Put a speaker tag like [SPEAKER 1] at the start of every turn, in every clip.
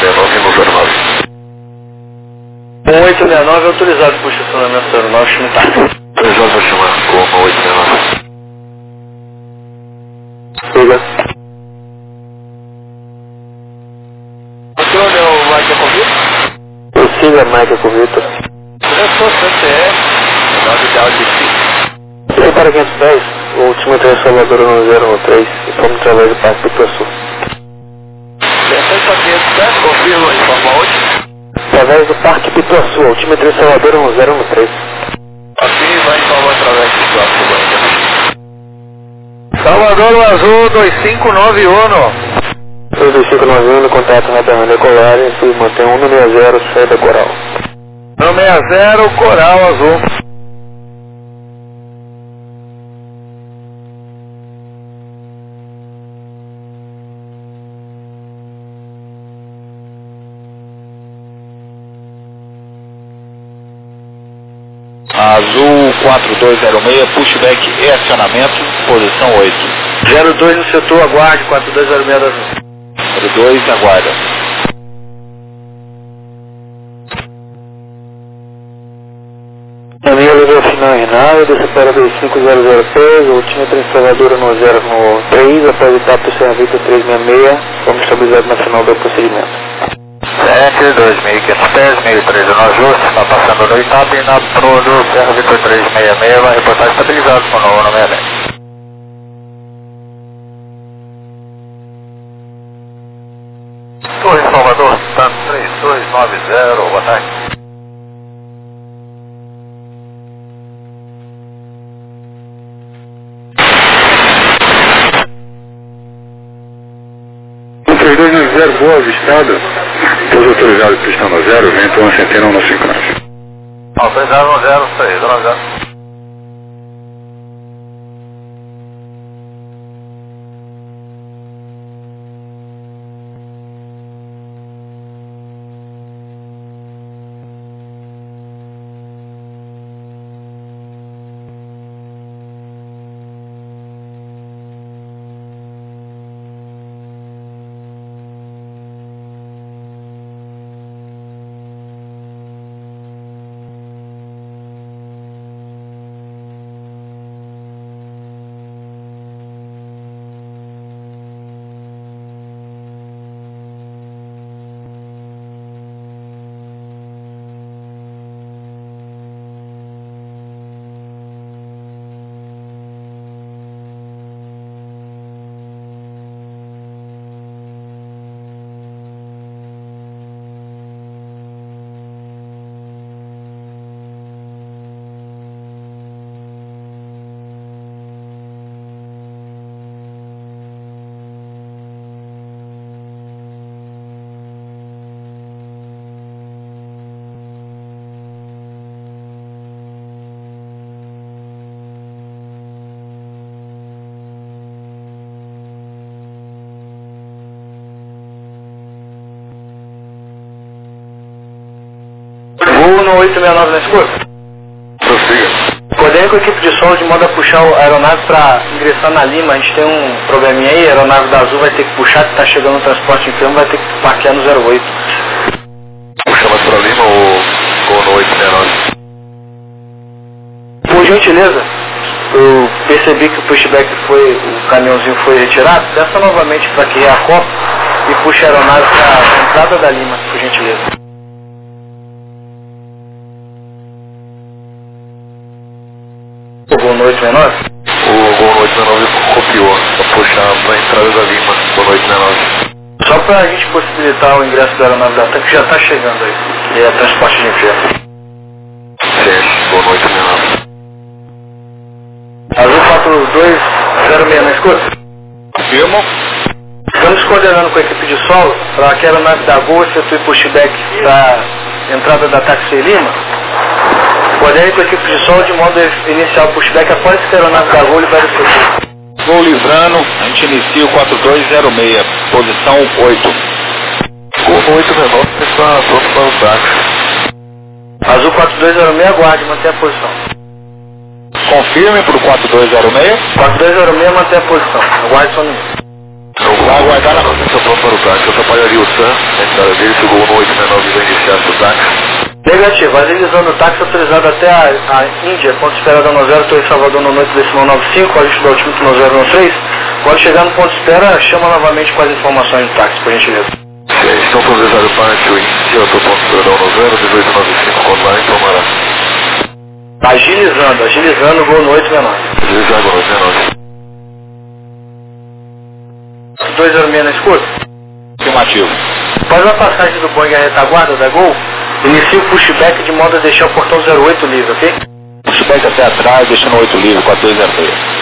[SPEAKER 1] 1869 é autorizado por estacionamento da aeronave militar.
[SPEAKER 2] 3 horas vai chamar com 1869.
[SPEAKER 1] Siga. O senhor é o Michael Convito? Eu sigo a Michael Convito. Eu sou CTE, o nome ideal de si. Sei para 510, o último trem Salvador no 013, e fomos através do Parque Pituaçu. Perfeito, 510, confirma, informa onde? Através do Parque Pituaçu, o último trem Salvador no 013. Assim vai informar através do Pituaçu, Salvador Azul 259 Uno. 259 contato radar decolar e se mantém 160, saída Coral. 160, Coral Azul.
[SPEAKER 2] Azul 4206, pushback e acionamento, posição 8.
[SPEAKER 1] 02 no setor, aguarde, 4206 da Azul.
[SPEAKER 2] 02, aguarda.
[SPEAKER 1] Na minha linha final Renato, desce para 2500P, o último trem Salvador no 03, após etapa do serviço 366, vamos estabilizar na final do procedimento.
[SPEAKER 2] 72500 pés, meio 13 no ajuste, está passando no etapa e na proa do Serra Vitor 366, vai reportar estabilizado com o novo 910. Torre Salvador, TAM 3290, boa tarde.
[SPEAKER 3] O 3290, boa avistada. Todos autorizados pistão no 0, vento 1 centena 1 no 5 nós.
[SPEAKER 2] Autorizado no 06, 90.
[SPEAKER 1] Voo no 869 na escura.
[SPEAKER 3] Prossiga.
[SPEAKER 1] Coordene com a equipe de solo de modo a puxar a aeronave para ingressar na Lima. A gente tem um probleminha aí, a aeronave da Azul vai ter que puxar, que está chegando no transporte enfermo, vai ter que parquear no 08.
[SPEAKER 2] Puxa mais pra Lima ou no 869?
[SPEAKER 1] Por gentileza, eu percebi que o pushback foi, o caminhãozinho foi retirado, peça novamente para que reacople e puxe a aeronave para a entrada da Lima, por gentileza. O Gol no 869?
[SPEAKER 2] O Gol no 869 copiou, para puxar para a entrada da Lima, Gol no 869.
[SPEAKER 1] Só para a gente possibilitar o ingresso da aeronave da TAM, que já está chegando aí, que é transporte de enfermo.
[SPEAKER 2] Certo, Gol no 869.
[SPEAKER 1] Azul 4206 na escuta?
[SPEAKER 2] Confirmam?
[SPEAKER 1] Estamos coordenando com a equipe de solo para que a aeronave da Gol efetue pushback para a entrada da Taxi Lima. Coordene com a equipe de solo de modo a iniciar o pushback após que a aeronave da Gol libere o setor.
[SPEAKER 2] Gol livrando, a gente inicia o 4206, posição 8. Gol 869, está pronto para o taxi.
[SPEAKER 1] Azul 4206, aguarde, mantenha a posição.
[SPEAKER 2] Confirme para o 4206.
[SPEAKER 1] 4206, mantenha a posição. Aguarde só um minuto.
[SPEAKER 2] Vai aguardar na...
[SPEAKER 3] Estou pronto para o táxi, eu atrapalharia o Sam, a entrada dele, chegou no 869 e vai iniciar o táxi.
[SPEAKER 1] Negativo, agilizando o táxi autorizado até a Índia, ponto de espera da 10, Torre Salvador no noite decimal 95, ajuste do altímetro 1013. Quando chegar no ponto de espera, chama novamente com as informações do táxi, por gentileza.
[SPEAKER 3] Estão autorizado parte o Índia, eu estou ponto de espera da 1895, online, tomará.
[SPEAKER 1] Agilizando, gol no 869.
[SPEAKER 3] Agilizar agora, 19.
[SPEAKER 1] 206 na escuta.
[SPEAKER 2] Afirmativo.
[SPEAKER 1] Após a passagem do Boeing à retaguarda da Gol, inicie o pushback de modo a deixar o portão 08 livre, ok?
[SPEAKER 2] Pushback até atrás, deixando o 8 livre, 4206.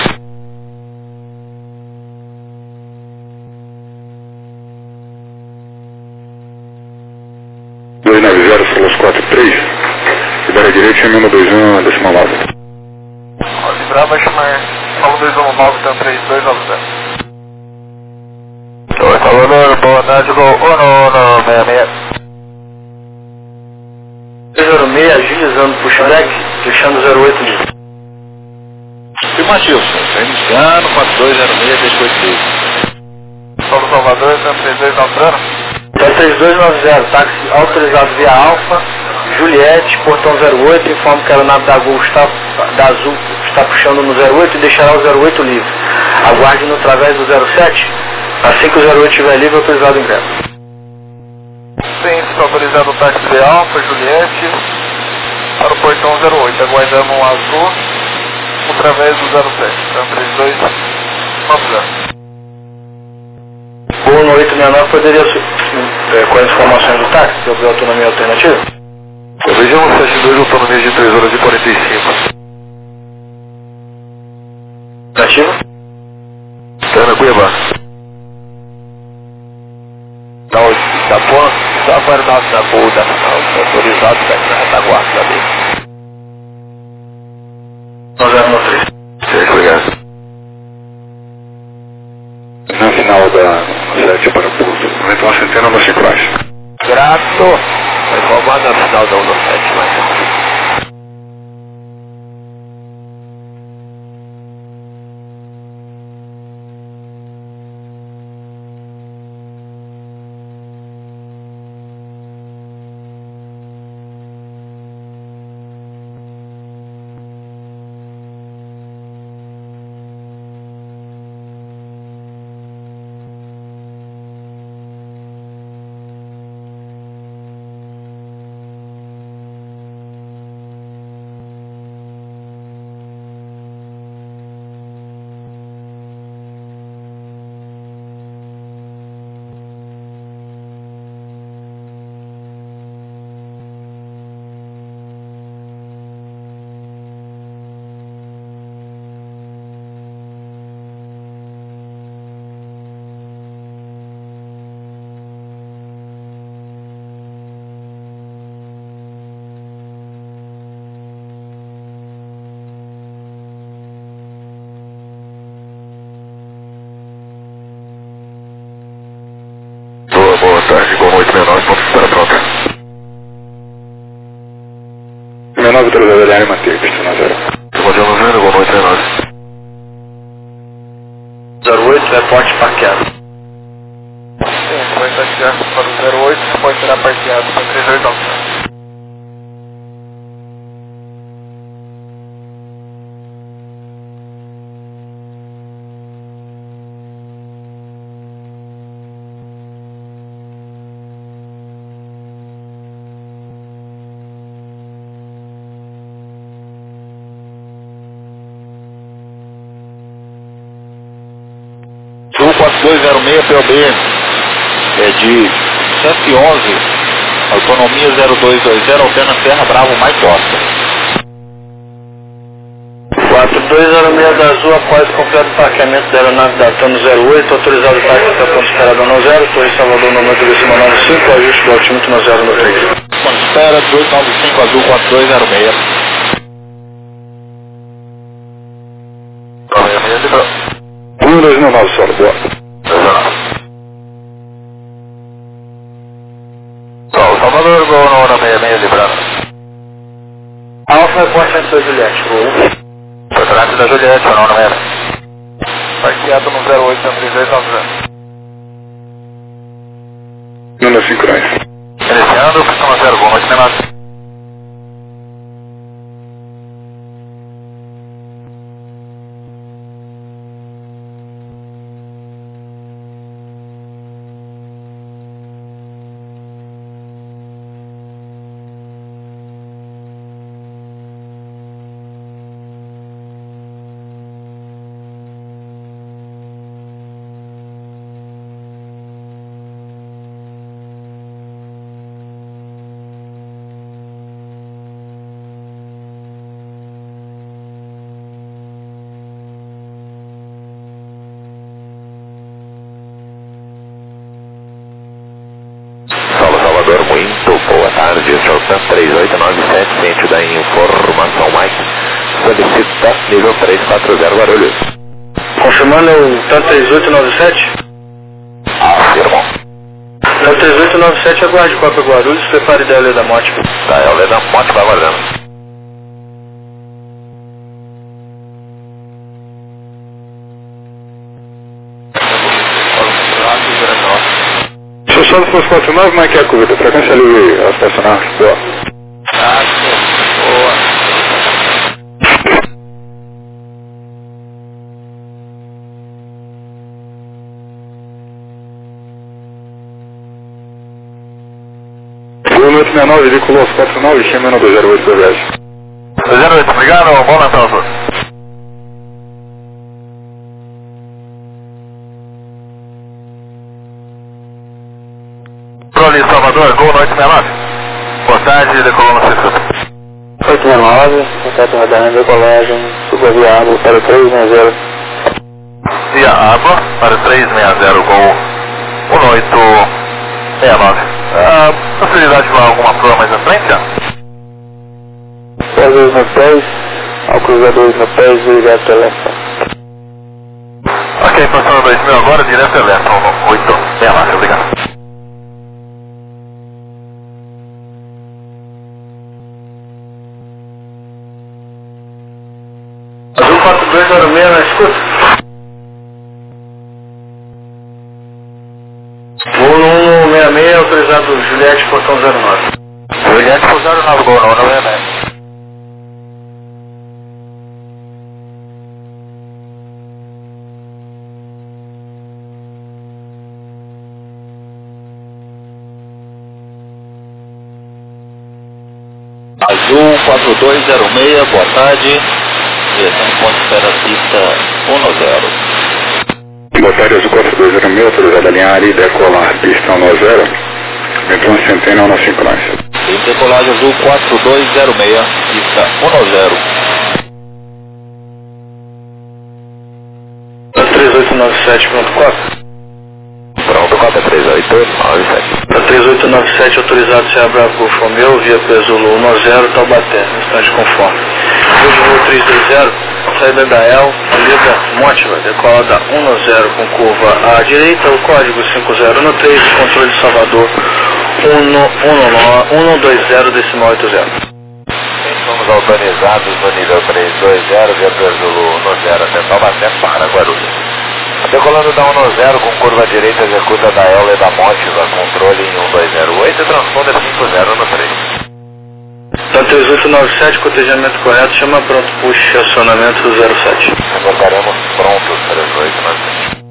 [SPEAKER 3] Libera direito, chama 21, decimal 9.
[SPEAKER 1] Librar vai chamar 9219, então 3290.
[SPEAKER 3] Oi, Salvador, boa tarde, gol 1166.
[SPEAKER 1] 206, agilizando o pushback, deixando o 08 livre.
[SPEAKER 2] Afirmativo, está iniciando, 4206, deixa 8 livre.
[SPEAKER 1] Paulo Salvador, então 3290. Então 3290, táxi autorizado via Alfa, Juliette, portão 08, informa que a aeronave da Gol da Azul está puxando no 08 e deixará o 08 livre. Aguarde no através do 07, assim que o 08 estiver livre, autorizado o ingresso. Sim, está autorizado o táxi via Alfa, Juliette, para o portão 08, aguardando um Azul, através do 07, então 3290. Gol no 869 poderia ser com as informações do táxi, sobre autonomia alternativa?
[SPEAKER 3] Região 72, autonomia de 3 horas e 45.
[SPEAKER 1] Alternativa?
[SPEAKER 3] Ana Cuiabá.
[SPEAKER 2] Tá bom, só aguardado da Gol, tá autorizado, tá aqui na retaguarda dele.
[SPEAKER 1] 9013.
[SPEAKER 3] Certo, obrigado. Na final da 7 para pouso, então a centena no ciclagem.
[SPEAKER 2] Grato. Vai informar na final da 17, mas...
[SPEAKER 3] Boa tarde, gol 869, ponto de espera pronta. 69, autorizado LR, manter, pista na 0. Estou no 0, gol 869.
[SPEAKER 1] 08, reporte parqueado. Sim, vai taxar para o 08, reporte será parqueado para 3290.
[SPEAKER 2] Sul 4206 POB é de 111, autonomia 0220, alterna Serra Bravo mais Costa.
[SPEAKER 1] 4206 da Azul, após completo parqueamento da aeronave da TAM 08, autorizado o táxi para ponto de espera da 10, Torre Salvador no número decimal 95, ajuste do altímetro 1093.
[SPEAKER 2] Ponto de espera 295 Azul 4206.
[SPEAKER 3] 1299 solo, boa. Salvador, gol na hora 66, librando.
[SPEAKER 1] Alfa, reporte antes da Juliette, gol.
[SPEAKER 3] Foi atrás da Juliette, na hora 66.
[SPEAKER 1] Parqueado no 08, 3290.
[SPEAKER 3] Número sincrões.
[SPEAKER 2] Iniciando, pistão 0 Gol, noite menor. Salvador, muito boa tarde, Celtan 3897, ciente da informação Mike, solicita nível 340 Guarulhos.
[SPEAKER 1] Confirmando o TAN 3897?
[SPEAKER 2] Afirmo.
[SPEAKER 1] TAN 3897, aguarde Copa Guarulhos, prepare da Leda Morte.
[SPEAKER 2] Tá, é o Leda Morte, vai aguardando.
[SPEAKER 3] Se o Solo fosse 49, como é que é a curva? Frequência livre a estacionar? Boa.
[SPEAKER 2] Ah, boa.
[SPEAKER 3] Gol 869, veiculou 49, chama no 208 da viagem.
[SPEAKER 2] 208, obrigado, bom Natal, senhor. Ali, Salvador, Gol, noite menor. Boa tarde, decolou no 60.
[SPEAKER 1] 869, contato radar decolagem, subaviável para 360.
[SPEAKER 2] E a água para 360, Gol 1869. Possibilidade de falar alguma prova mais à frente?
[SPEAKER 1] Pós no pés, ao cruzador no pés, direto telefone.
[SPEAKER 2] Ok, passando 2000 agora, direto Elétron 869, obrigado.
[SPEAKER 1] Azul 4206 na escuta. Voo no 166, autorizado Juliette, portão 09.
[SPEAKER 2] Juliette por 09, Gol, não é, né? Azul 4206, boa tarde. Direção ponto de espera pista 10.
[SPEAKER 3] Boa tarde, Azul 4206, autorizada a linha Ari, decolar pista 10, vento Centennial na sincrônia.
[SPEAKER 2] Em decolagem Azul 4206, pista
[SPEAKER 1] 3897.4.
[SPEAKER 2] Pronto, cota 3897.
[SPEAKER 1] A 3897 autorizado se abra por Fomeu, via Zulu 10, Taubaté, restante conforme. Voo 320, saída da El, Leda Mótiva, decolada 10 com curva à direita, o código 50 no 3, controle de Salvador 120.80.
[SPEAKER 2] Somos autorizados no nível 320, via Zulu 10 até Taubaté para Guarulhos. Decolando da 10 com curva direita, executa da El da Mótiva, controle em 1208 e transponder 50 no 3.
[SPEAKER 1] Tá 3897, cotejamento correto, chama pronto, push, acionamento 07.
[SPEAKER 2] Aguardaremos prontos 3897.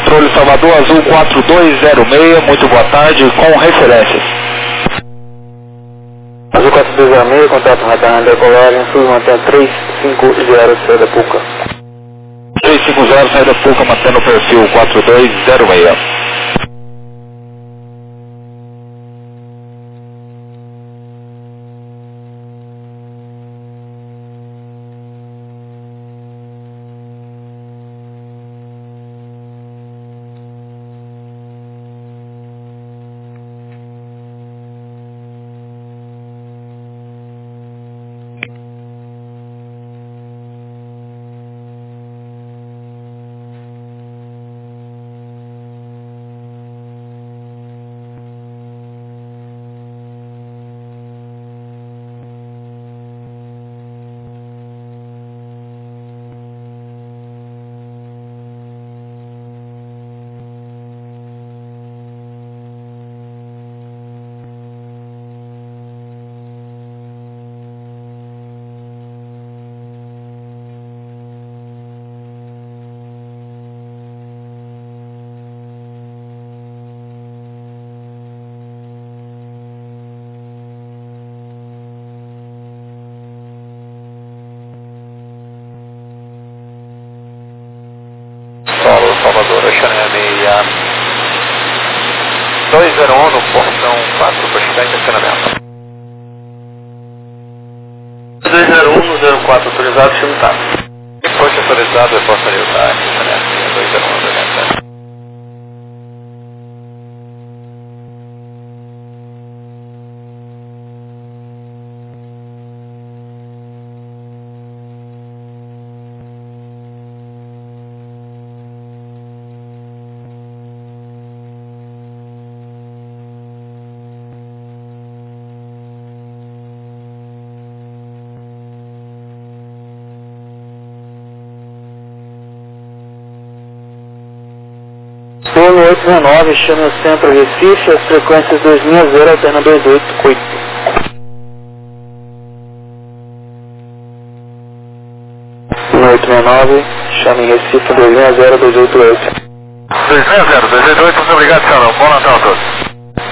[SPEAKER 4] controle Salvador Azul 4206, muito boa tarde, com referências.
[SPEAKER 1] Azul 4206, contato radar decolagem, sul, mantém 350, saída Puca.
[SPEAKER 4] 350, saída Puca, mantendo o perfil 4206.
[SPEAKER 2] Salvador, Xaneme 201 no portão 4 para chegar em estacionamento.
[SPEAKER 1] 201 no 04 autorizado, chama o táxi.
[SPEAKER 2] Depois de autorizado, eu posso sair o táxi, estacionamento 201 do
[SPEAKER 1] Polo 869, chama o centro Recife, as frequências 260, alterna 288. No 869, chama em Recife 260, 288.
[SPEAKER 2] 260, 288, muito obrigado, senhor. Bom Natal a todos.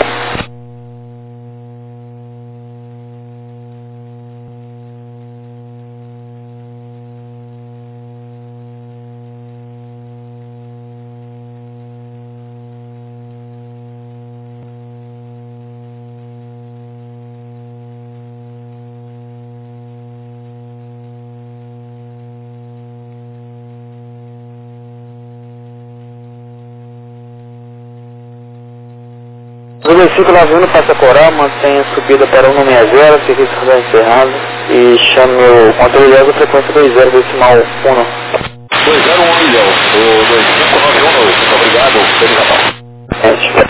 [SPEAKER 1] O versículo Lavino passa Coral, mantém a subida para 160, serviço está encerrado e chame o controle de frequência 20 decimal 1.
[SPEAKER 2] 201 milhão, o 25918, muito obrigado, Feliz Natal.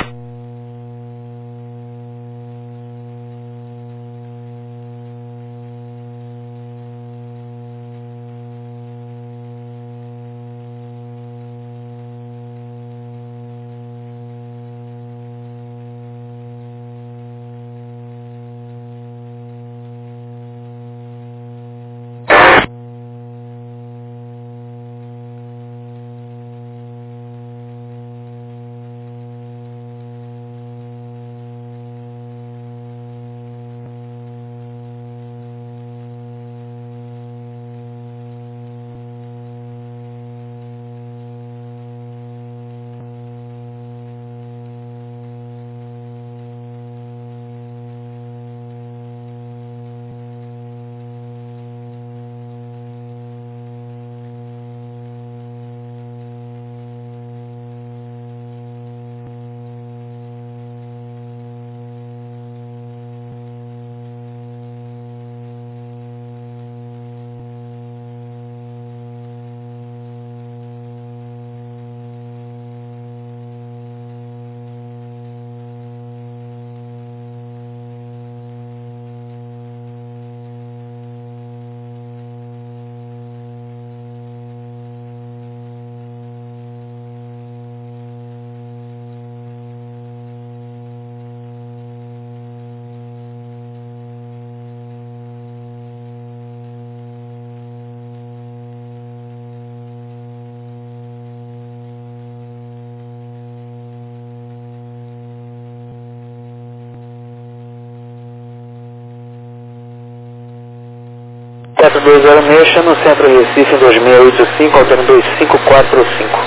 [SPEAKER 1] 4206, chama o Centro Recife em 2685, alternando 2545.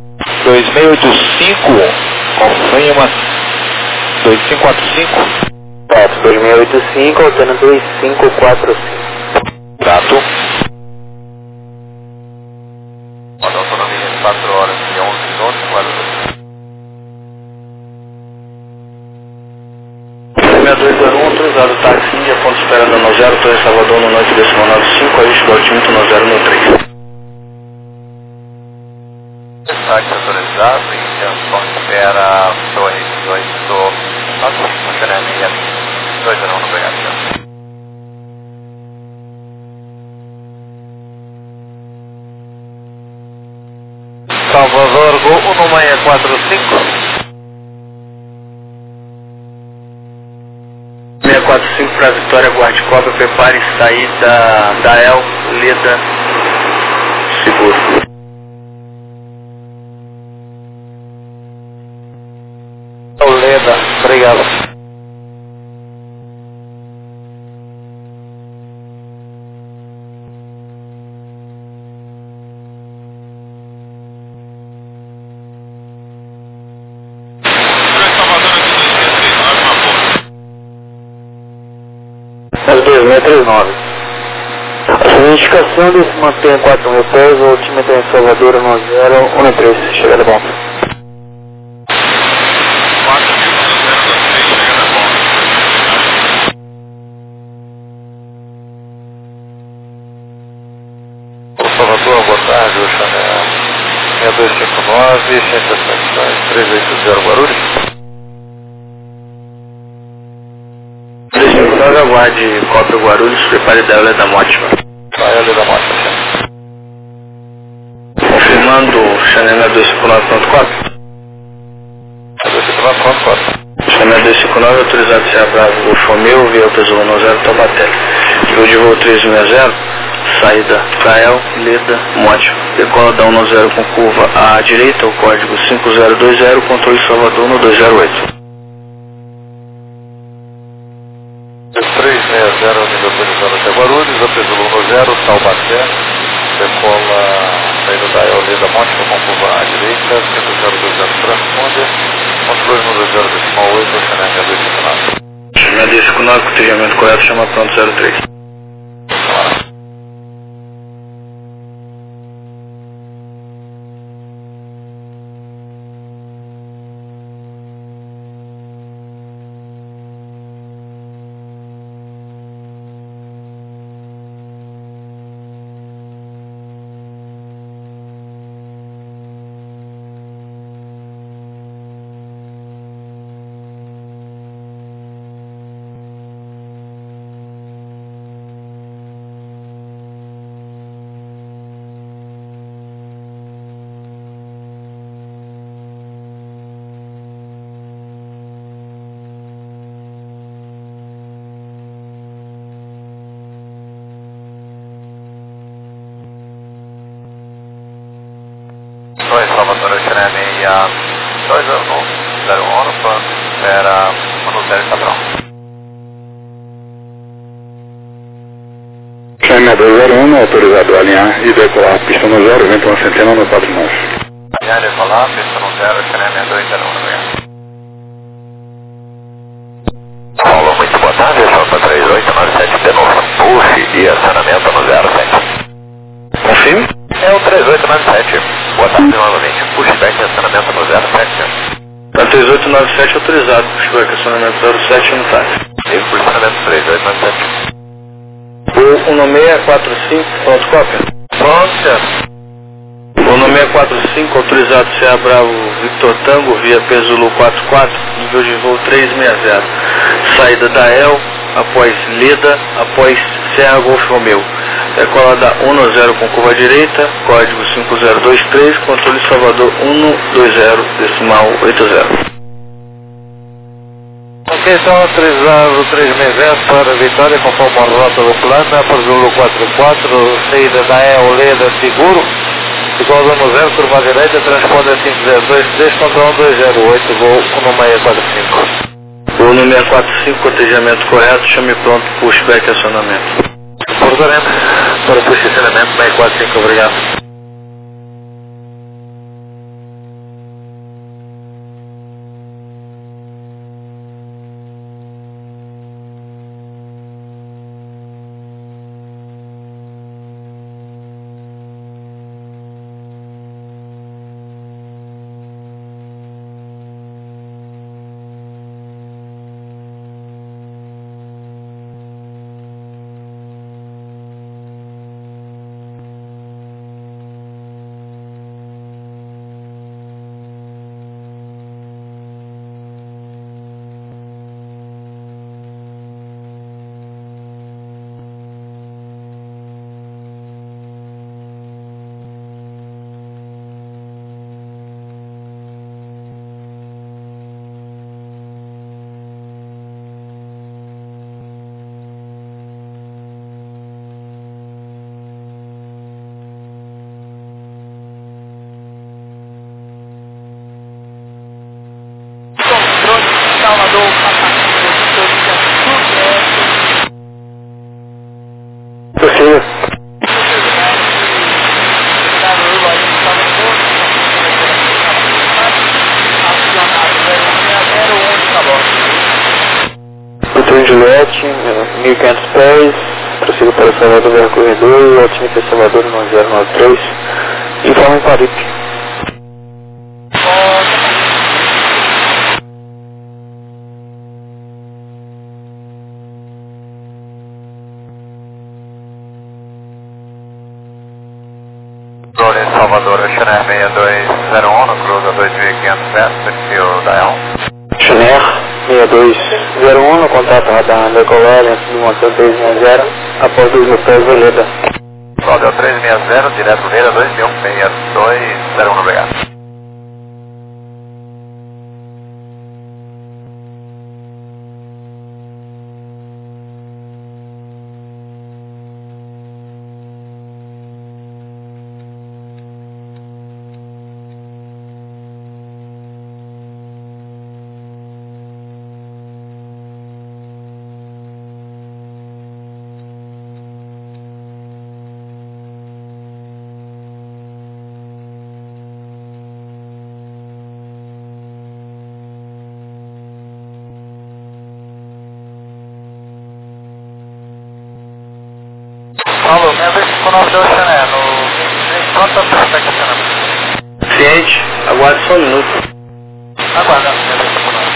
[SPEAKER 4] 2685, confirma, 2545.
[SPEAKER 1] 2685, alternando 2545.
[SPEAKER 2] Gato. Autonomia 4 horas e 11 minutos, Guarulhos.
[SPEAKER 1] 6201, autorizado táxi Índia, ponto esperando no 0, Torre Salvador, no noite decimal 95, ajuste altimetro no 0 no 3.
[SPEAKER 2] Táxi autorizado, Índia, ponto espera, Torre 18, funcionamento 201 no Brigadier. Salvador, Gol 1645.
[SPEAKER 1] 645 para Vitória, guarde cobra, prepare saída da El, Leda, seguro.
[SPEAKER 2] Leda, obrigado.
[SPEAKER 1] As 2639. A sua indicação de se manter em 4 mil pés, o altímetro em Salvador no 013, chegada bom.
[SPEAKER 2] 4.003, chegada bom. Salvador, boa tarde, o Chanel 6259, ciência das condições 380 Guarulhos.
[SPEAKER 1] 359, aguarde cópia Guarulhos, prepare da Eula da Mótima.
[SPEAKER 2] Eula da Mótima.
[SPEAKER 1] Confirmando, Chanel 259.4.
[SPEAKER 2] 259.4.
[SPEAKER 1] Chanel 259, autorizado a ser Bravo, Golf Romeo, via Altas 110, Taubaté. Voo de voo 360, saída Cael, Leda, Mótima. Decola da 10 com curva à direita, o código 5020, controle Salvador no 208.
[SPEAKER 2] 360, nível autorizado até Guarulhos, Apesulu no 0, Taubaté, decola, saída da Eula da Mótima com curva à direita, 5020 transponde, controle no 20.8, Chanel 259.
[SPEAKER 1] Chanel 259, cotejamento correto, chama pronto 03.
[SPEAKER 2] Oi, Salvador, Chanel 201, espera no 0 está pronto.
[SPEAKER 3] Chanel 201, autorizado a alinhar e decolar a pista no 0, vento uma centena no 49.
[SPEAKER 2] Alinhar e decolar, pista no 0, Chanel 201, obrigado. Paulo, muito boa tarde, Salva 3897 de novo, push e acionamento no 07.
[SPEAKER 1] Confirme?
[SPEAKER 2] É o 3897. Boa tarde novamente. Pushback e acionamento no 07.
[SPEAKER 1] Tá 3897 autorizado. Pushback acionamento 07 no táxi.
[SPEAKER 2] E posicionamento 3897.
[SPEAKER 1] O 1645, pronto, cópia.
[SPEAKER 2] Pronto.
[SPEAKER 1] O 1645, autorizado CA Bravo Victor Tango, via Pesulu 44, nível de voo 360. Saída da El, após Leda, após Serra Golf Romeo. Decola da 10 com curva direita, código 5023, controle Salvador 120.80.
[SPEAKER 2] Ok, então autorizado 360 para Vitória, conforme a rota do plano, Apesulu 44, saída da El, Leda, seguro. Decola no 0, curva direita, transponder 5023, controle 208, voo 1645.
[SPEAKER 1] Voo no 645, cotejamento correto, chame pronto, pushback acionamento.
[SPEAKER 2] Portaremos.
[SPEAKER 1] Para posicionamento 645, obrigado.
[SPEAKER 5] Salvador,
[SPEAKER 1] Prossiga. Vitor Juliette, 1500 pés, prossiga para Salvador, Verra Corredor, Altímetro Salvador 1093, informe em Paripe.
[SPEAKER 2] Salvador, Chiner 6201, no cruza 2500 pés, perfil Dial.
[SPEAKER 1] Chiner 6201, no contato radar decolar, antes do motor 360, após 2000 pés, Veleda.
[SPEAKER 2] Salvador 360, direto Veleda 216201, obrigado. Alô, 65 deu Chiner, no... Quanto tempo está aqui,
[SPEAKER 1] Ciente, aguarde só um minuto.
[SPEAKER 2] Aguarda, 65.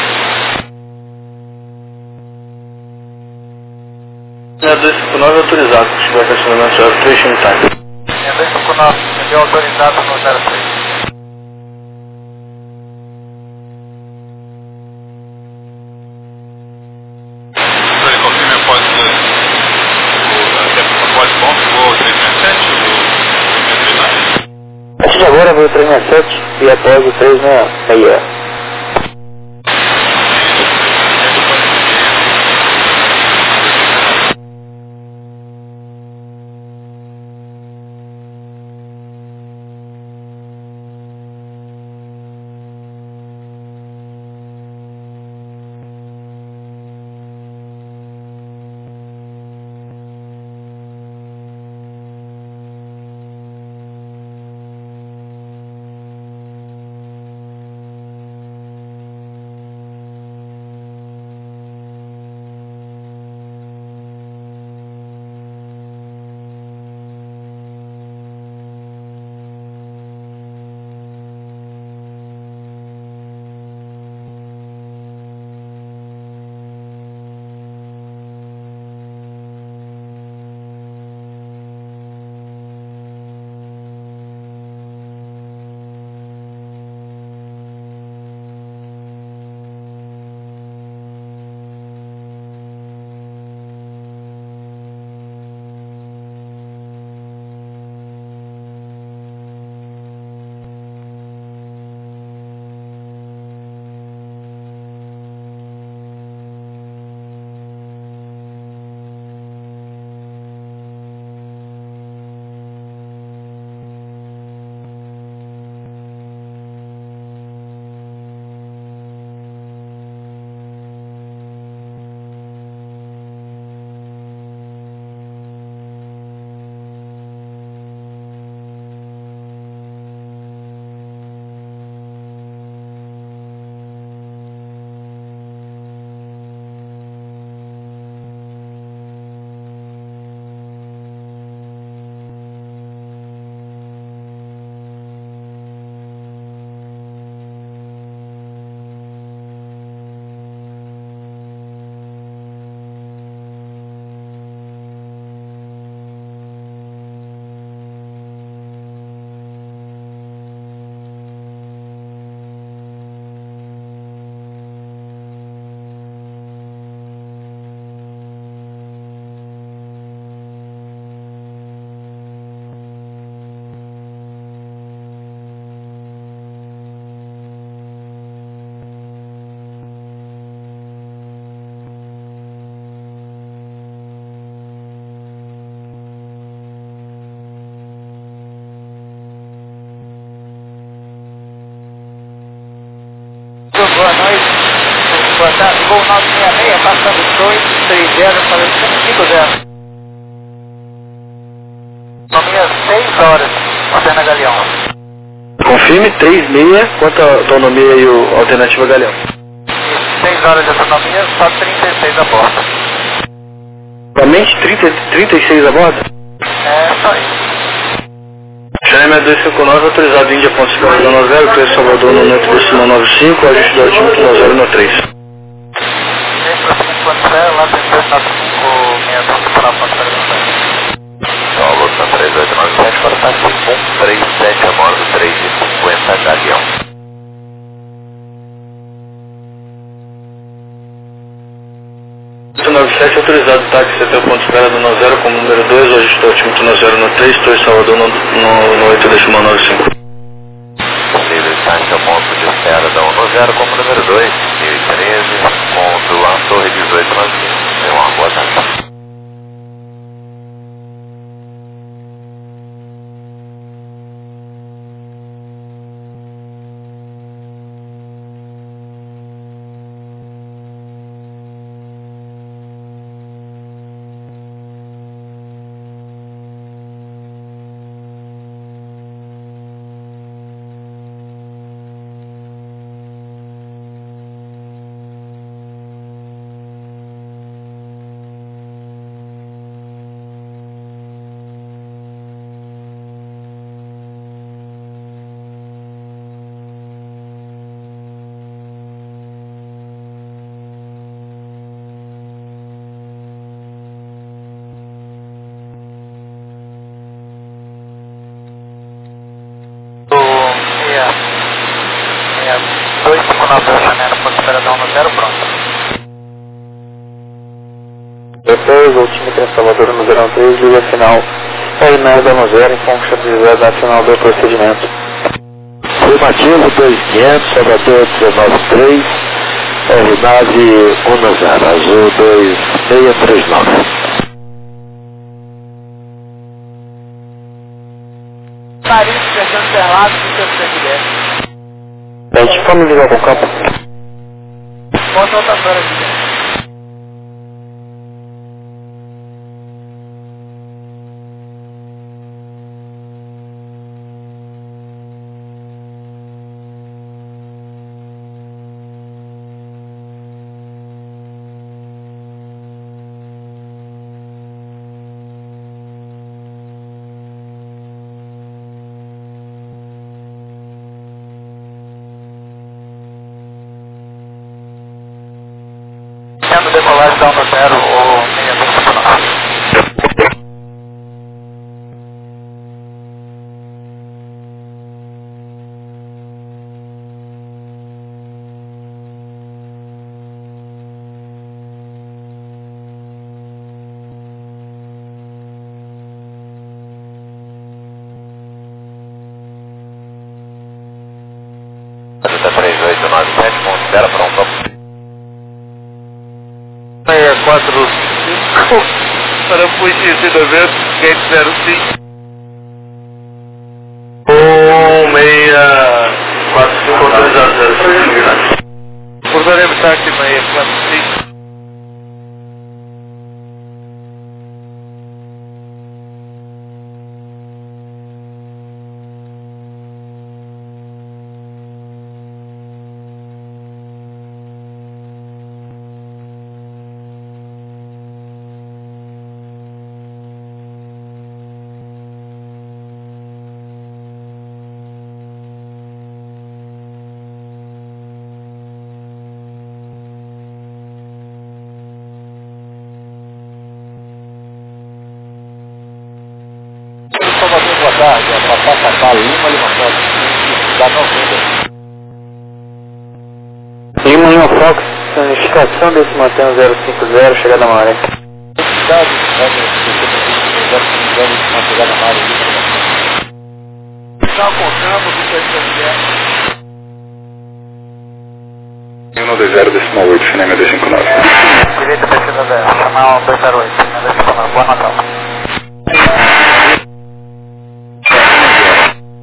[SPEAKER 1] 259 autorizado, se estiver estacionamento 03 Time.
[SPEAKER 2] 259, enviou autorizado no 03.
[SPEAKER 3] Confirme após o bom, ficou 367, o
[SPEAKER 1] A partir de agora veio o 367 e após o 366. Gol 966, passando 230, falando 550. Autonomia 6 horas, Antena Galeão.
[SPEAKER 5] Confirme 36, quanto a autonomia e o alternativa Galeão?
[SPEAKER 1] 6 horas de autonomia, só 36 a bordo.
[SPEAKER 5] Somente 36 a bordo?
[SPEAKER 1] É, só isso.
[SPEAKER 5] Chame 259, autorizado Índia, ponto 0, 3 Salvador, no metro decimal 95, ajuste do altímetro no 0 no 3.
[SPEAKER 1] Lá tem 295, para passar
[SPEAKER 2] Solo na 3897, para táxi 137 a bordo 350 Galeão.
[SPEAKER 5] Autorizado táxi até o ponto de espera do 90 como número 2, ajuste do altímetro no 0 no 3, Torre Salvador no 8 decimal 95.
[SPEAKER 2] Possível táxi ao ponto de espera da 10 como número 2, 1013, com a Torre 1895. Tenha uma boa tarde.
[SPEAKER 1] Depois, o time de Salvador no 03, liga final R9 da 0 em função de nacional do procedimento.
[SPEAKER 5] Afirmativo 2500, Salvador 193, R9 10, azul 2639.
[SPEAKER 1] Paris, Sergião Interlagos, São Guilherme.
[SPEAKER 5] A gente vamos ligar com o campo.
[SPEAKER 1] Bota outra fora aqui. Sendo decolagem da 10 ou 629.
[SPEAKER 2] Ajuda 3897, ponto 0, pronto.
[SPEAKER 5] 645 para Puxi 90, gate 05. 1645 autorizado 05. Portaremos táxi 645.
[SPEAKER 2] Salvador, boa tarde. A Papá Cacá Lima Fox, da 90.
[SPEAKER 1] Lima Fox, identificação desse Mantena 050, chegada na Maré.
[SPEAKER 2] Cidade, uma chegada na área.
[SPEAKER 1] Está contando do que é
[SPEAKER 3] 120 decimal 8, cinema 259.
[SPEAKER 1] direita pesquisa 0, chamar 208, cinema 259, boa Natal.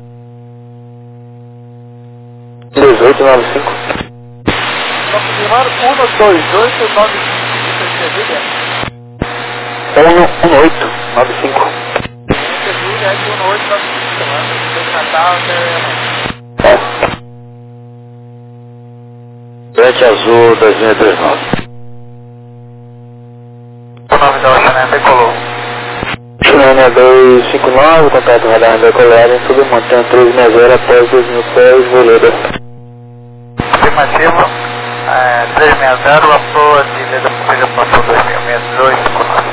[SPEAKER 5] $1895.
[SPEAKER 1] Está confirmado?
[SPEAKER 2] Frente azul 2639.
[SPEAKER 1] O nome da Xané decolou.
[SPEAKER 5] Xané 259, contato radar decolagem, submontando 360 após 2000 pés, Veleda.
[SPEAKER 1] Afirmativo, 360, a proa de Veleda Pública passou 2.062.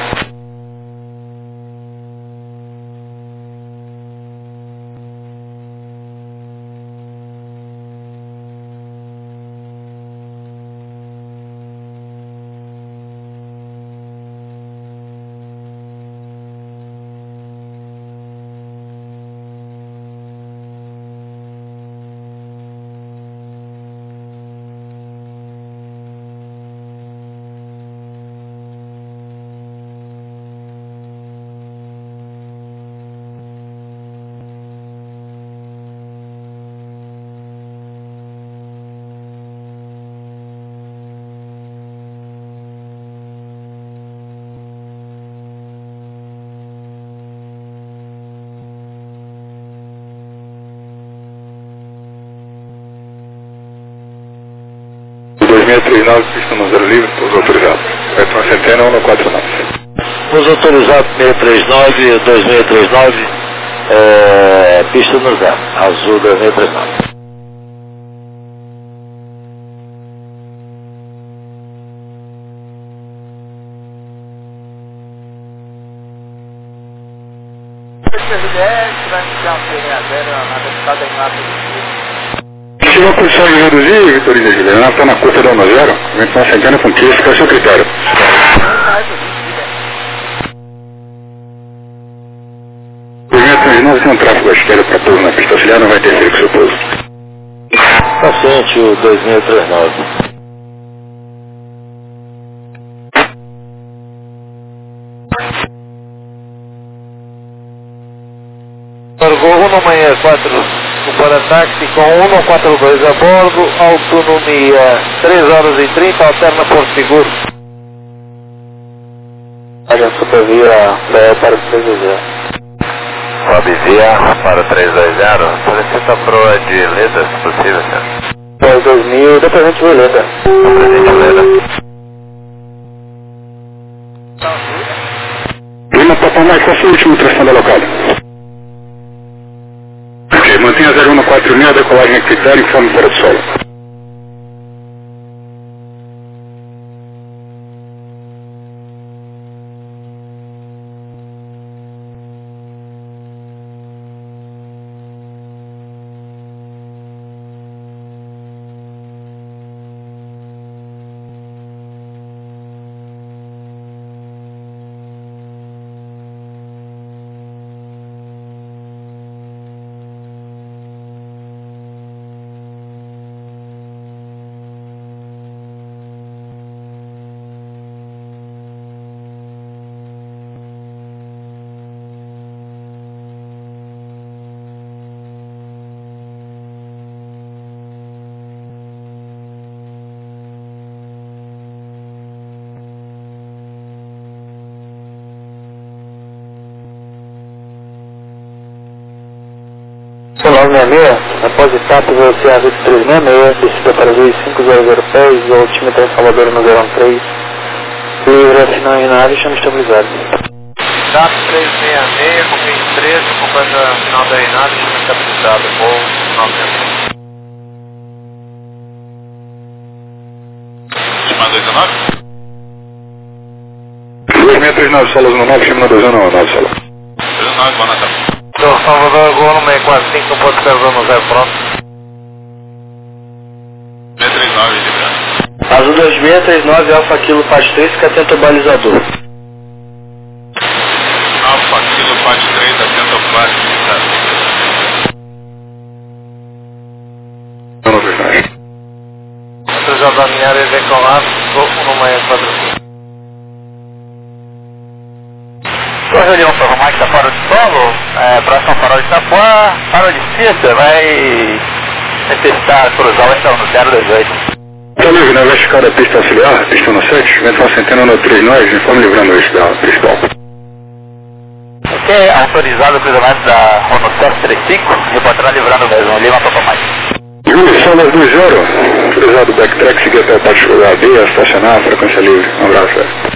[SPEAKER 3] Pista no zero livre, pouso autorizado. Petron Centena 149.
[SPEAKER 2] Pouso autorizado 639, 2639, pista no zero, azul 2639.
[SPEAKER 3] Chegou a posição de reduzir, Vitorino Juliana, está na curta da 10, Petron Centena com 15, qual é o seu critério? Nós tem um tráfego à esquerda para pouso na pista auxiliar, não vai ter com o seu pouso.
[SPEAKER 2] Paciente o 2639. Largou 164 para táxi com 142 a bordo, autonomia 3 horas e 30, alterna Porto Seguro.
[SPEAKER 5] Área supervia para 320.
[SPEAKER 2] Webvia para 320, solicita a proa de Leda, se possível, senhor.
[SPEAKER 5] Pós 2000, da presente Veleda.
[SPEAKER 2] Presente Leda.
[SPEAKER 3] Lima Papa mais, qual foi a última tração da locada? Ok, mantenha 0146, decolagem a critério, informe fora do solo.
[SPEAKER 5] O 966, após etapa, você avisa 366, descida para 500 pés, o altímetro em Salvador no 03, livre a final em nave, chama estabilizado.
[SPEAKER 1] TAP 366, com 23, completa a final da Renata, chama estabilizado, voo 966.
[SPEAKER 2] Chama 219?
[SPEAKER 3] 2639, solos no 9, chama 219, solo.
[SPEAKER 2] 219, boa noite.
[SPEAKER 1] Então, Salvador, gol no 645, não pode ser no 0 pronto.
[SPEAKER 2] 639, Librando.
[SPEAKER 5] Azul 2639, Alfa Kilo Parte 3, fica atento ao balizador.
[SPEAKER 2] Alfa Kilo Parte 3, atento ao balizador.
[SPEAKER 3] Não vejo mais.
[SPEAKER 1] Autorizado da minha área decolado, gol no 645.
[SPEAKER 2] Sua reunião para arrumar que está fora de solo, próximo farol de Itapuã, farol de Cícero, vai necessitar cruzar o estação no 018.
[SPEAKER 3] Tá livre, na vertical da pista auxiliar, pista no 7, vento Centeno no 3 nós, informe livrando eixo da principal.
[SPEAKER 2] Você é autorizado o cruzamento da Rono 735, reportando livrando mesmo, Lima Papa Mike.
[SPEAKER 3] Júlio, são das 2 horas, autorizado o backtrack, seguir até a parte da B, estacionar, frequência livre. Um abraço, velho.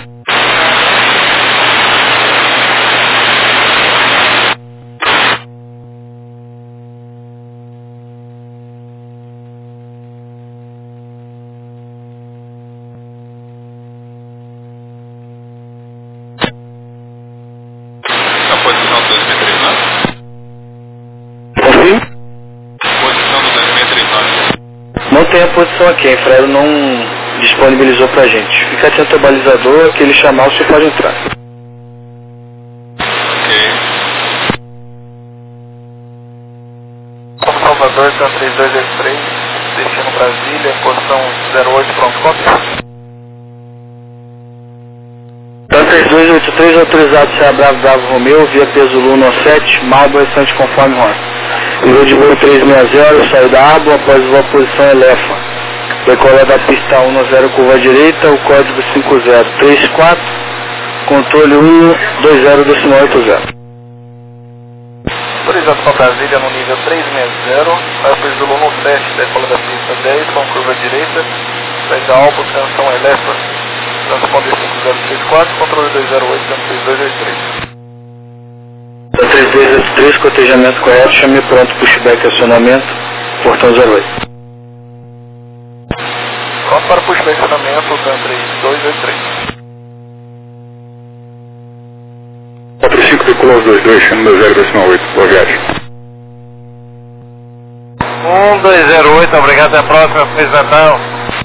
[SPEAKER 5] Não tem a posição aqui, a Infraero não disponibilizou pra gente. Fica atento ao balizador, que ele chamar, você pode entrar.
[SPEAKER 2] Como Salvador, então 3283, destino Brasília, posição 08, pronto, cópia.
[SPEAKER 5] Então 3283, autorizado CA Bravo Bravo Romeu, via peso Zulu 17, Malbo, restante conforme rota. Nível de voo 360, saiu da aba, após voar posição Elefa. Decolar da pista 10, curva direita, o código 5034, controle 120 decimal 80.
[SPEAKER 2] Autorizado para Brasília no nível 360, vai para o Zulu no 7, decola da pista 10, com curva direita, sai da alba, canção Elefa, transponder 5034, controle 208, 3283.
[SPEAKER 5] 3283, cotejamento correto, chame pronto, pushback acionamento, portão 08.
[SPEAKER 2] Pronto para pushback acionamento, TAM 3283.
[SPEAKER 3] 45 decolou os 22, chama 0 decimal 8, boa viagem.
[SPEAKER 2] 1208, obrigado, até a próxima, Feliz Natal.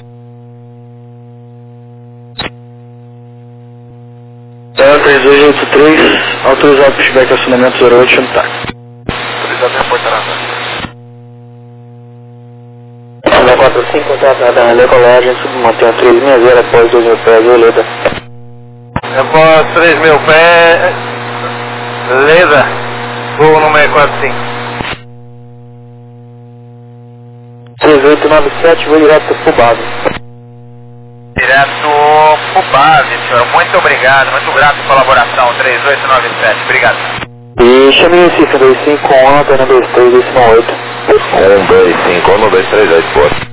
[SPEAKER 5] Então 3283, autorizado pushback acionamento 08, chame táxi.
[SPEAKER 2] Autorizado a reportar a taxa.
[SPEAKER 5] 45, contratada decolagem, submantenha 360 após 2 mil pés, Leda.
[SPEAKER 2] Após 3.000 pés, Leda, voo número 45.
[SPEAKER 5] 3897, vou direto pro base.
[SPEAKER 2] Direto pro base, senhor. Muito obrigado, muito grato pela colaboração. 3897, obrigado.
[SPEAKER 5] E chame o Recife 251, antena 23, decimal 8.
[SPEAKER 2] 125, 1238, pô.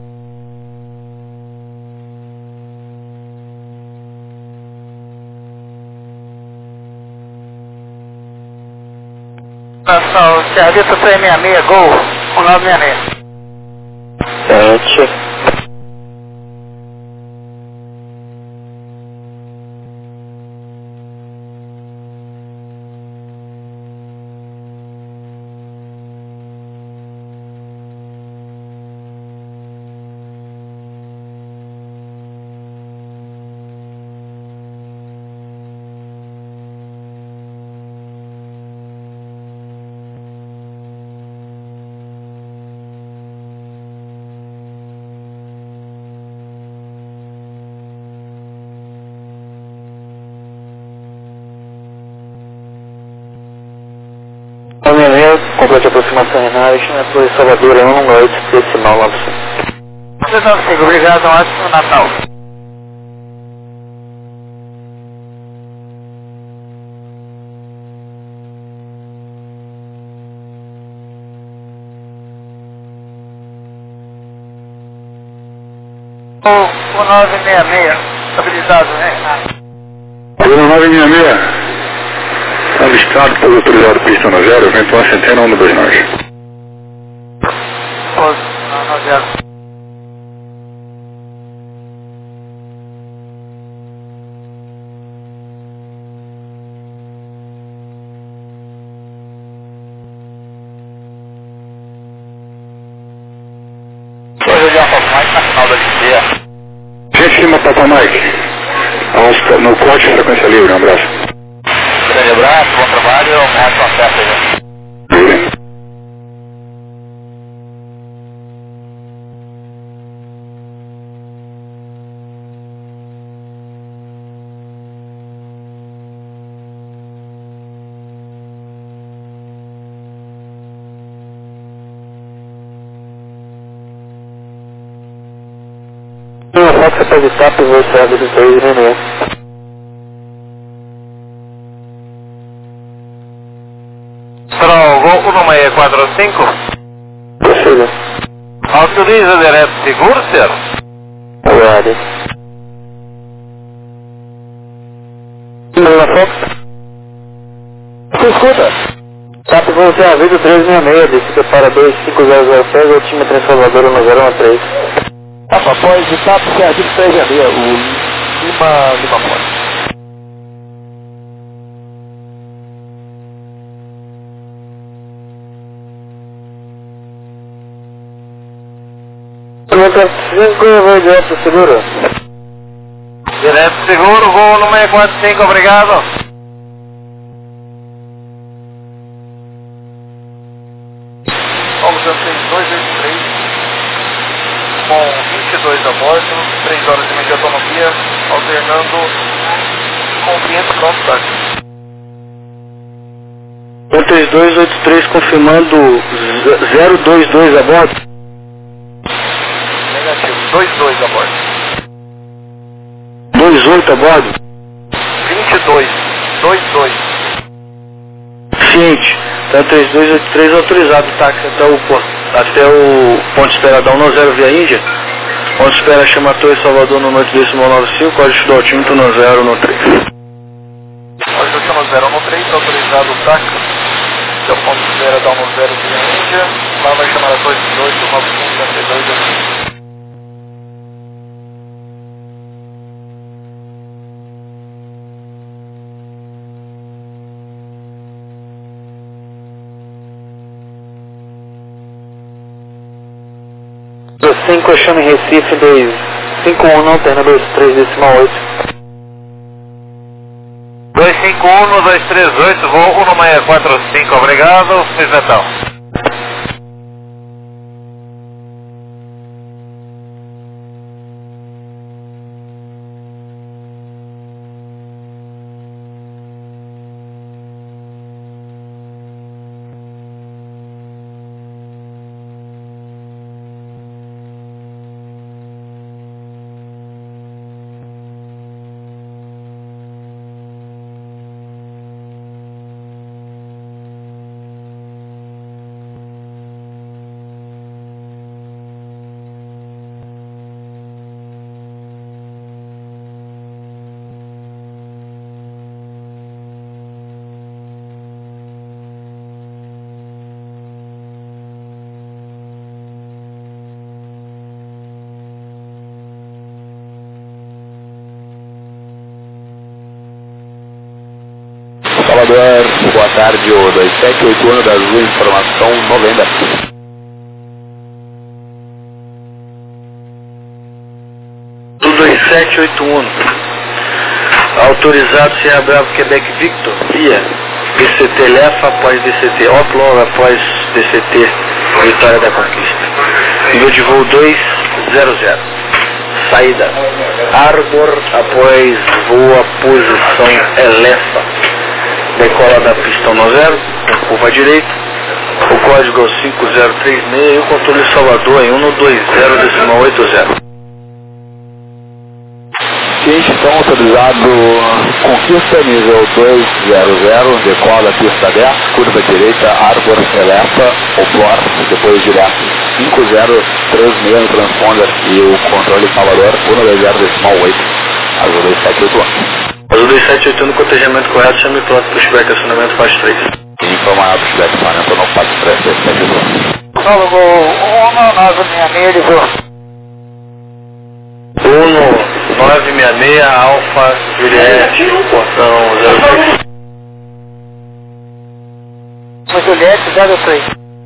[SPEAKER 2] Nação, Serviço 366, Gol, 1966.
[SPEAKER 5] 7. Complete aproximação renal, chama a Salvador, 118, decimal 900.
[SPEAKER 2] Você não siga, obrigado, um ótimo Natal. O 966, estabilizado, né?
[SPEAKER 3] 966. Avistado pelo autorizado pista no 0, vento Centeno 129 nós.
[SPEAKER 2] No 0. Hoje eu já mais na final da Lidia.
[SPEAKER 3] Gente, cima, Papa Mike. No corte, frequência livre, um abraço.
[SPEAKER 2] Grande abraço, bom trabalho, um ótimo acesso aí.
[SPEAKER 3] Livre.
[SPEAKER 1] táxi para TAP, voo serve do 366.
[SPEAKER 2] Gol 1645.
[SPEAKER 1] Prossiga.
[SPEAKER 2] Autoriza direto seguro, senhor?
[SPEAKER 1] Aguarde. Na Fox? Se escuta. TAP voo serve do 366, descida para 25006, altímetro em Salvador 1013.
[SPEAKER 4] Após de TAP, serviço 366, o Lima Fox.
[SPEAKER 1] Pergunta 5, vou direto seguro.
[SPEAKER 2] Direto seguro, voo 1645, obrigado.
[SPEAKER 4] Paulo Santos 283, com 22 a bordo, 3 horas e meia de autonomia, alternando com 500 km.
[SPEAKER 5] 13283 confirmando 022 a bordo.
[SPEAKER 4] Negativo, 22 a bordo.
[SPEAKER 5] 28 a bordo.
[SPEAKER 4] 22.
[SPEAKER 5] Ciente. Então 3283 autorizado o táxi até o ponto de espera da 10 via Índia. Ponto de espera chama Torre Salvador no noite decimal 95, código do altímetro 10 no 3.
[SPEAKER 4] Código do 0 no 3, autorizado o táxi. Até o ponto de espera da 10 via Índia. Lá vai chamar a Torre 18, 9572.
[SPEAKER 1] Do 5, chame Recife 251, alterna 23 decimal 8.
[SPEAKER 2] 251, 238, voo 1645, obrigado, Ismetão.
[SPEAKER 6] Salvador, boa tarde, o 2781 da Azul, informação novembro.
[SPEAKER 5] Do 2781. Autorizado Sierra Bravo Quebec Victor, via DCT Lefa após DCT Oplon após DCT Vitória da Conquista. Nível de voo 200. Saída Arbor após voo a posição Elefa. Decola da pista 10, com curva direita. O código é o 5036 e o controle de Salvador em 120.80.
[SPEAKER 6] Ciente, então autorizado Conquista nível 200, decola da pista 10, curva direita, Arbor, Elefa, Oplor, depois direto 5036 no transponder e o controle Salvador 120.8, Azul 2781.
[SPEAKER 5] Azul 2781 no cotejamento correto, chame pronto para o pushback, acionamento faixa 3.
[SPEAKER 6] Informado pushback, planeta no 4377.
[SPEAKER 1] Paulo, voo 1966, ligou.
[SPEAKER 5] 1966 Alfa Juliette, portão 06.
[SPEAKER 1] Juliette 03.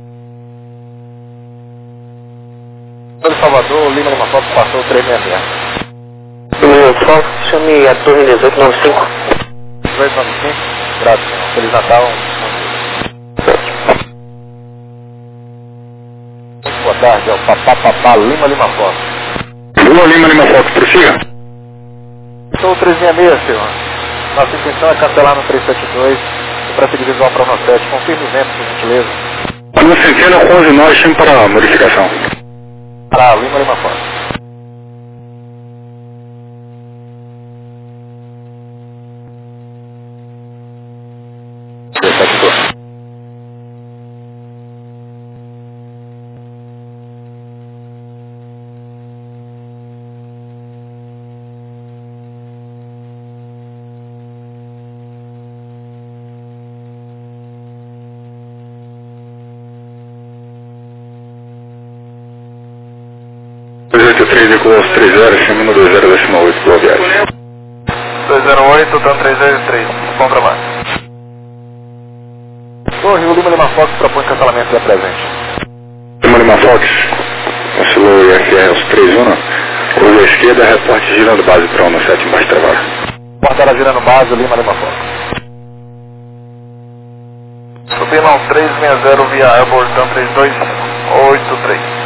[SPEAKER 4] Todo Salvador, Lima Lima Fox passou 366.
[SPEAKER 1] O Fox, chame a Torre 1895.
[SPEAKER 4] 295, graças, Feliz Natal. Boa tarde, é o Papapá Lima Lima Fox.
[SPEAKER 3] Lima Fox, prossiga.
[SPEAKER 4] Sou o 366, senhor. Nossa intenção é cancelar no 372 e para seguir visual para o 97. Confirme o vento, por gentileza.
[SPEAKER 3] No Centena 11 chame para modificação.
[SPEAKER 4] Para Lima Lima Fox.
[SPEAKER 3] 3 decolou 30, chamando 20,8, boa viagem.
[SPEAKER 4] 208, TAM 323, bom trabalho.
[SPEAKER 6] Torre, o Lima Fox propõe cancelamento da presente.
[SPEAKER 3] Lima Fox, cancelou o IFR aos 31, curva à esquerda, reporte girando base para 17, embaixo trabalho.
[SPEAKER 6] Portela girando base, Lima Fox.
[SPEAKER 4] Subindo ao 360 via Airborne TAM 3283.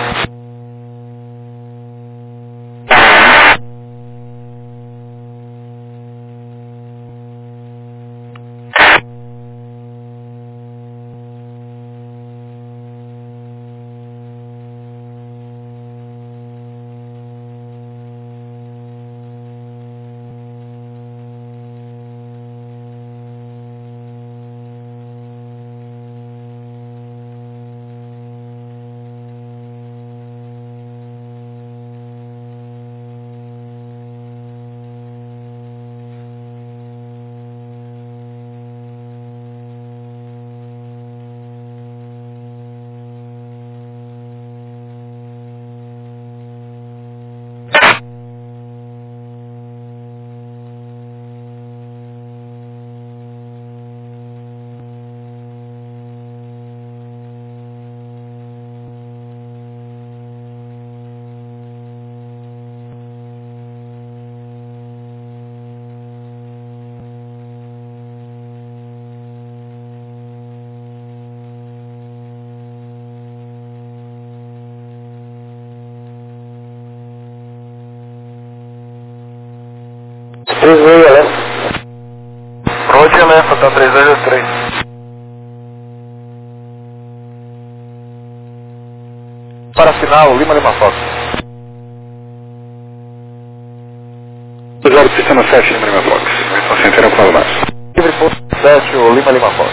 [SPEAKER 4] Road Elefa, TAM 323.
[SPEAKER 6] Para final, Lima Fox.
[SPEAKER 3] Usuário do sistema 7, Lima Fox. Estão sentindo com o mais.
[SPEAKER 6] Livre posto 7, o Lima Fox.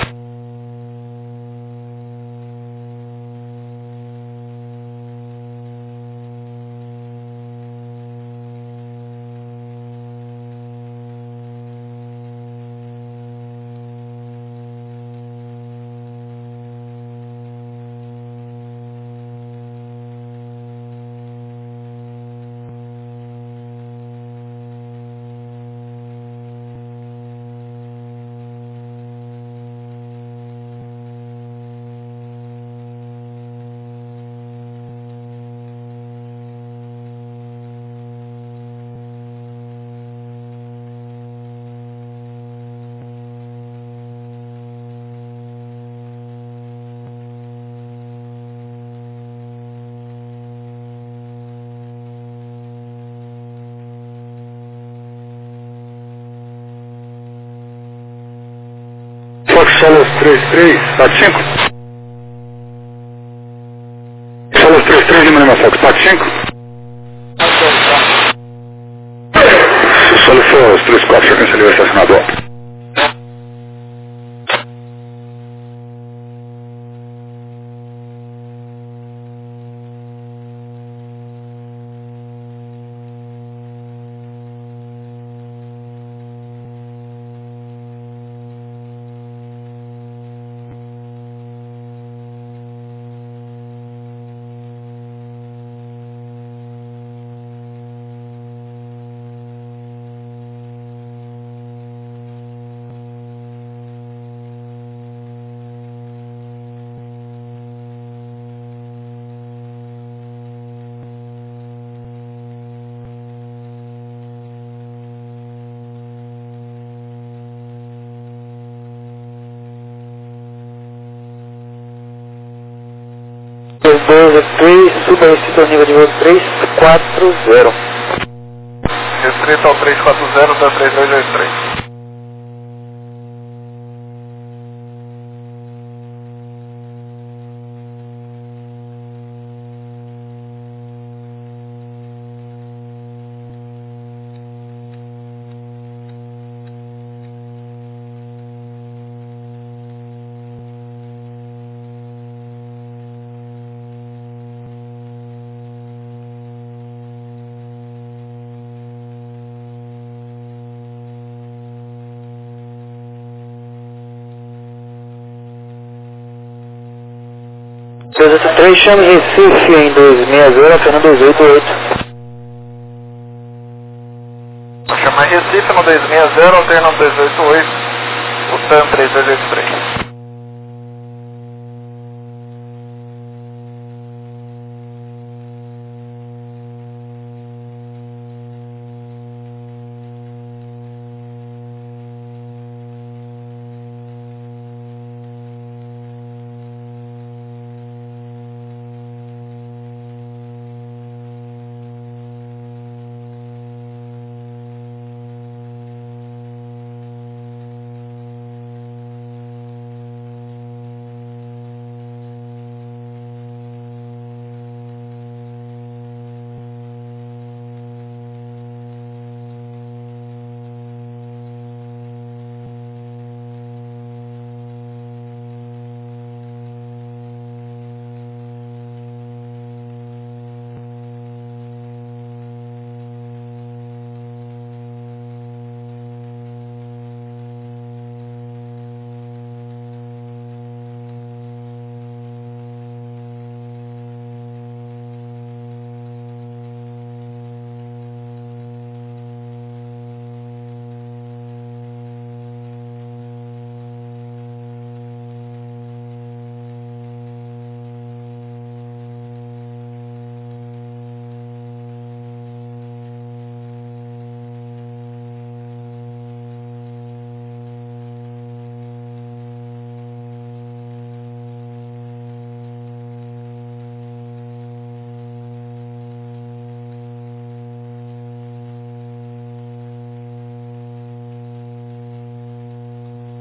[SPEAKER 3] Fox Solos 33, bate 5. Solos 33, Lima Fox, bate 5. Se o solo for os 34, já cancelei o estacionador.
[SPEAKER 5] Suba restrito ao nível de voo 340.
[SPEAKER 4] Restrito ao 340, TAM 3283.
[SPEAKER 5] Três chame Recife em 260, Fernando 288.
[SPEAKER 4] Recife no 260, alternando 288, o TAM 3283.